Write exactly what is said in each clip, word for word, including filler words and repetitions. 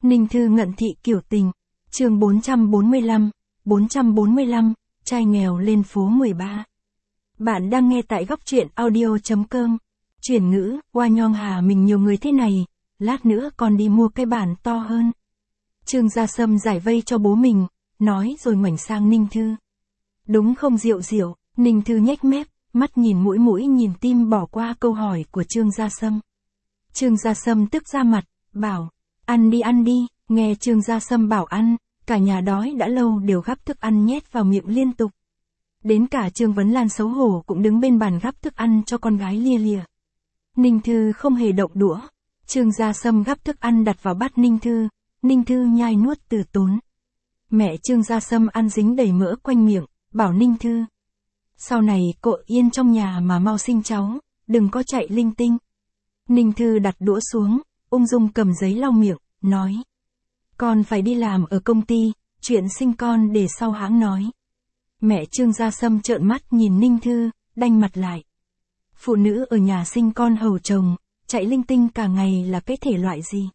Ninh Thư ngận thị kiểu tình. Chương bốn trăm bốn mươi lăm, bốn trăm bốn mươi lăm, trai nghèo lên phố mười ba. Bạn đang nghe tại góc truyện audio chấm com. Chuyển ngữ, Hoa Nhong Hà mình nhiều người thế này, lát nữa còn đi mua cái bản to hơn. Trương Gia Sâm giải vây cho bố mình, nói rồi ngoảnh sang Ninh Thư. Đúng không Diệu Diệu? Ninh Thư nhếch mép, mắt nhìn mũi mũi nhìn tim bỏ qua câu hỏi của Trương Gia Sâm. Trương Gia Sâm tức ra mặt, bảo, ăn đi ăn đi. Nghe Trương Gia Sâm bảo ăn, cả nhà đói đã lâu đều gắp thức ăn nhét vào miệng liên tục. Đến cả Trương Vấn Lan xấu hổ cũng đứng bên bàn gắp thức ăn cho con gái lia lịa. Ninh Thư không hề động đũa. Trương Gia Sâm gắp thức ăn đặt vào bát Ninh Thư, Ninh Thư nhai nuốt từ tốn. Mẹ Trương Gia Sâm ăn dính đầy mỡ quanh miệng, bảo Ninh Thư. Sau này cậu yên trong nhà mà mau sinh cháu, đừng có chạy linh tinh. Ninh Thư đặt đũa xuống, ung dung cầm giấy lau miệng, nói. Con phải đi làm ở công ty, chuyện sinh con để sau hãng nói. Mẹ Trương Gia Sâm trợn mắt nhìn Ninh Thư, đanh mặt lại. Phụ nữ ở nhà sinh con hầu chồng, chạy linh tinh cả ngày là cái thể loại gì?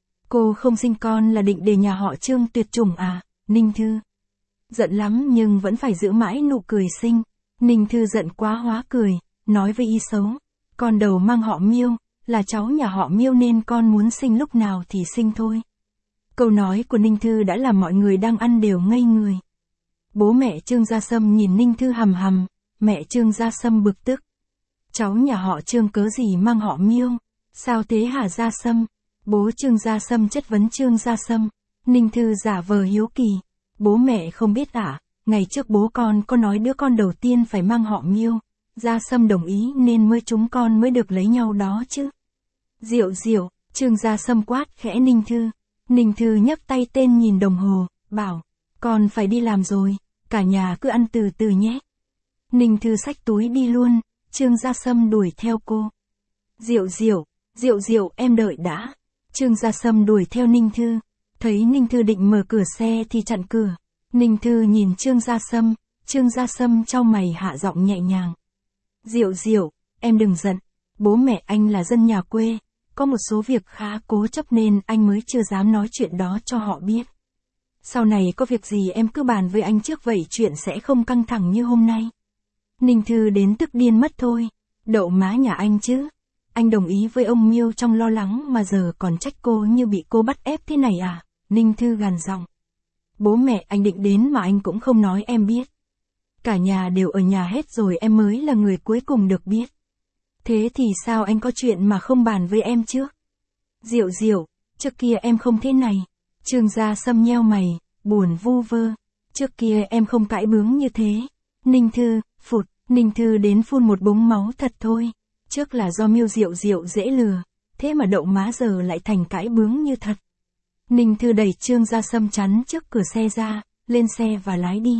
Cô không sinh con là định để nhà họ Trương tuyệt chủng à, Ninh Thư? Giận lắm nhưng vẫn phải giữ mãi nụ cười xinh. Ninh Thư giận quá hóa cười, nói với ý xấu. Con đầu mang họ Miêu, là cháu nhà họ Miêu nên con muốn sinh lúc nào thì sinh thôi. Câu nói của Ninh Thư đã làm mọi người đang ăn đều ngây người. Bố mẹ Trương Gia Sâm nhìn Ninh Thư hằm hằm, mẹ Trương Gia Sâm bực tức. Cháu nhà họ Trương cớ gì mang họ Miêu, sao thế hả Gia Sâm? Bố Trương Gia Sâm chất vấn Trương Gia Sâm. Ninh Thư giả vờ hiếu kỳ. Bố mẹ không biết à, ngày trước bố con có nói đứa con đầu tiên phải mang họ Miêu. Gia Sâm đồng ý nên mới chúng con mới được lấy nhau đó chứ. Diệu Diệu, Trương Gia Sâm quát khẽ Ninh Thư. Ninh Thư nhấc tay tên nhìn đồng hồ, bảo, con phải đi làm rồi, cả nhà cứ ăn từ từ nhé. Ninh Thư xách túi đi luôn, Trương Gia Sâm đuổi theo cô. Diệu Diệu, Diệu Diệu em đợi đã. Trương Gia Sâm đuổi theo Ninh Thư, thấy Ninh Thư định mở cửa xe thì chặn cửa. Ninh Thư nhìn Trương Gia Sâm, Trương Gia Sâm chau mày hạ giọng nhẹ nhàng. Diệu Diệu, em đừng giận, bố mẹ anh là dân nhà quê. Có một số việc khá cố chấp nên anh mới chưa dám nói chuyện đó cho họ biết. Sau này có việc gì em cứ bàn với anh trước vậy chuyện sẽ không căng thẳng như hôm nay. Ninh Thư đến tức điên mất thôi. Đậu má nhà anh chứ. Anh đồng ý với ông Miêu trong lo lắng mà giờ còn trách cô như bị cô bắt ép thế này à? Ninh Thư gằn giọng. Bố mẹ anh định đến mà anh cũng không nói em biết. Cả nhà đều ở nhà hết rồi em mới là người cuối cùng được biết. Thế thì sao anh có chuyện mà không bàn với em trước? Diệu Diệu, trước kia em không thế này. Trương Gia Sâm nheo mày, buồn vu vơ. Trước kia em không cãi bướng như thế. Ninh Thư, phụt, Ninh Thư đến phun một búng máu thật thôi. Trước là do Miêu Diệu Diệu dễ lừa, thế mà đậu má giờ lại thành cãi bướng như thật. Ninh Thư đẩy Trương Gia Sâm chắn trước cửa xe ra, lên xe và lái đi.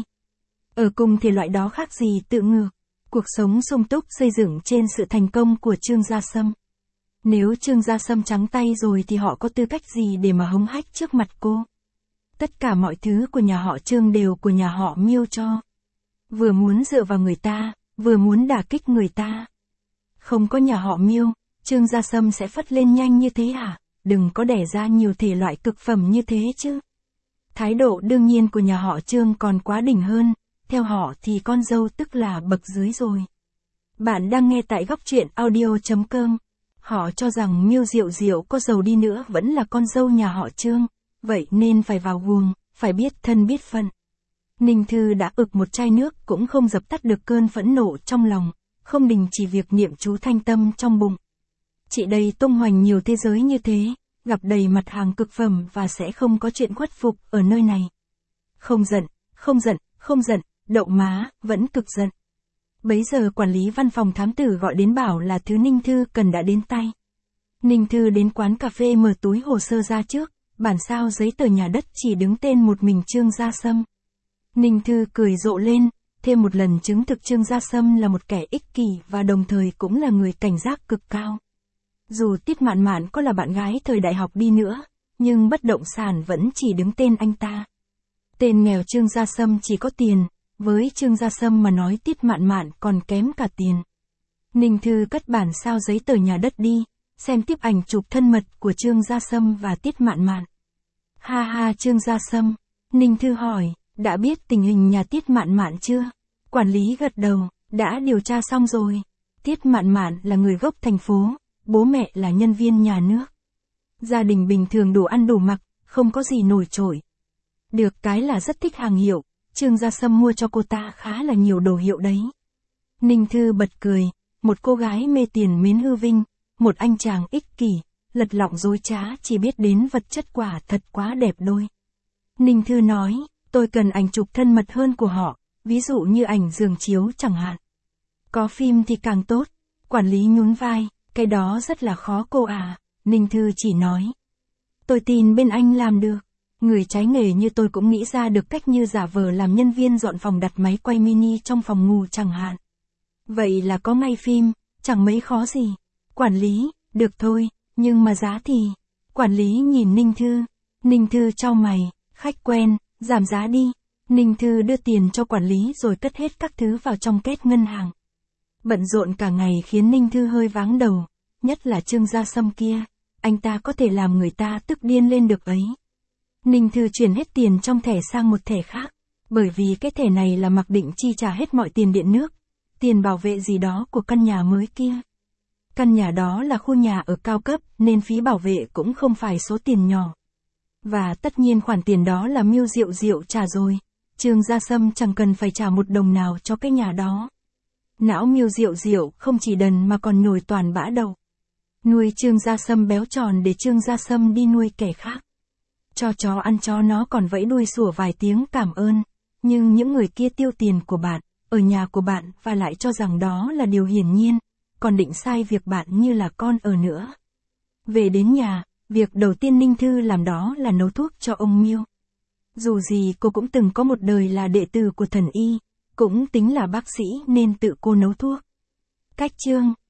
Ở cùng thì loại đó khác gì tự ngược. Cuộc sống sung túc xây dựng trên sự thành công của Trương Gia Sâm. Nếu Trương Gia Sâm trắng tay rồi thì họ có tư cách gì để mà hống hách trước mặt cô? Tất cả mọi thứ của nhà họ Trương đều của nhà họ Miêu cho. Vừa muốn dựa vào người ta, vừa muốn đả kích người ta. Không có nhà họ Miêu, Trương Gia Sâm sẽ phất lên nhanh như thế hả? Đừng có đẻ ra nhiều thể loại cực phẩm như thế chứ. Thái độ đương nhiên của nhà họ Trương còn quá đỉnh hơn. Theo họ thì con dâu tức là bậc dưới rồi. Bạn đang nghe tại góc truyện audio chấm com. Họ cho rằng Miêu Diệu Diệu có giàu đi nữa vẫn là con dâu nhà họ Trương. Vậy nên phải vào guồng, phải biết thân biết phận. Ninh Thư đã ực một chai nước cũng không dập tắt được cơn phẫn nộ trong lòng. Không đình chỉ việc niệm chú thanh tâm trong bụng. Chị đây tung hoành nhiều thế giới như thế, gặp đầy mặt hàng cực phẩm và sẽ không có chuyện khuất phục ở nơi này. Không giận, không giận, không giận. Đậu má, vẫn cực giận. Bấy giờ quản lý văn phòng thám tử gọi đến bảo là thứ Ninh Thư cần đã đến tay. Ninh Thư đến quán cà phê mở túi hồ sơ ra trước, bản sao giấy tờ nhà đất chỉ đứng tên một mình Trương Gia Sâm. Ninh Thư cười rộ lên, thêm một lần chứng thực Trương Gia Sâm là một kẻ ích kỷ và đồng thời cũng là người cảnh giác cực cao. Dù Tiết Mạn Mạn có là bạn gái thời đại học đi nữa, nhưng bất động sản vẫn chỉ đứng tên anh ta. Tên nghèo Trương Gia Sâm chỉ có tiền. Với Trương Gia Sâm mà nói Tiết Mạn Mạn còn kém cả tiền. Ninh Thư cất bản sao giấy tờ nhà đất đi, xem tiếp ảnh chụp thân mật của Trương Gia Sâm và Tiết Mạn Mạn. Ha ha Trương Gia Sâm. Ninh Thư hỏi, đã biết tình hình nhà Tiết Mạn Mạn chưa? Quản lý gật đầu, đã điều tra xong rồi. Tiết Mạn Mạn là người gốc thành phố, bố mẹ là nhân viên nhà nước. Gia đình bình thường đủ ăn đủ mặc, không có gì nổi trội. Được cái là rất thích hàng hiệu, Trương Gia Sâm mua cho cô ta khá là nhiều đồ hiệu đấy. Ninh Thư bật cười, một cô gái mê tiền mến hư vinh, một anh chàng ích kỷ, lật lọng dối trá chỉ biết đến vật chất quả thật quá đẹp đôi. Ninh Thư nói, tôi cần ảnh chụp thân mật hơn của họ, ví dụ như ảnh giường chiếu chẳng hạn. Có phim thì càng tốt. Quản lý nhún vai, cái đó rất là khó cô à. Ninh Thư chỉ nói, tôi tin bên anh làm được. Người trái nghề như tôi cũng nghĩ ra được cách như giả vờ làm nhân viên dọn phòng đặt máy quay mini trong phòng ngủ chẳng hạn. Vậy là có ngay phim, chẳng mấy khó gì. Quản lý, được thôi, nhưng mà giá thì... Quản lý nhìn Ninh Thư. Ninh Thư chau mày, khách quen, giảm giá đi. Ninh Thư đưa tiền cho quản lý rồi cất hết các thứ vào trong két ngân hàng. Bận rộn cả ngày khiến Ninh Thư hơi váng đầu, nhất là Trương Gia Sâm kia, anh ta có thể làm người ta tức điên lên được ấy. Ninh Thư chuyển hết tiền trong thẻ sang một thẻ khác, bởi vì cái thẻ này là mặc định chi trả hết mọi tiền điện nước, tiền bảo vệ gì đó của căn nhà mới kia. Căn nhà đó là khu nhà ở cao cấp nên phí bảo vệ cũng không phải số tiền nhỏ. Và tất nhiên khoản tiền đó là Miêu Diệu Diệu trả rồi, Trương Gia Sâm chẳng cần phải trả một đồng nào cho cái nhà đó. Não Miêu Diệu Diệu không chỉ đần mà còn nhồi toàn bã đầu. Nuôi Trương Gia Sâm béo tròn để Trương Gia Sâm đi nuôi kẻ khác. Cho chó ăn chó nó còn vẫy đuôi sủa vài tiếng cảm ơn. Nhưng những người kia tiêu tiền của bạn, ở nhà của bạn và lại cho rằng đó là điều hiển nhiên, còn định sai việc bạn như là con ở nữa. Về đến nhà, việc đầu tiên Ninh Thư làm đó là nấu thuốc cho ông Miêu. Dù gì cô cũng từng có một đời là đệ tử của thần y, cũng tính là bác sĩ nên tự cô nấu thuốc. Cách chương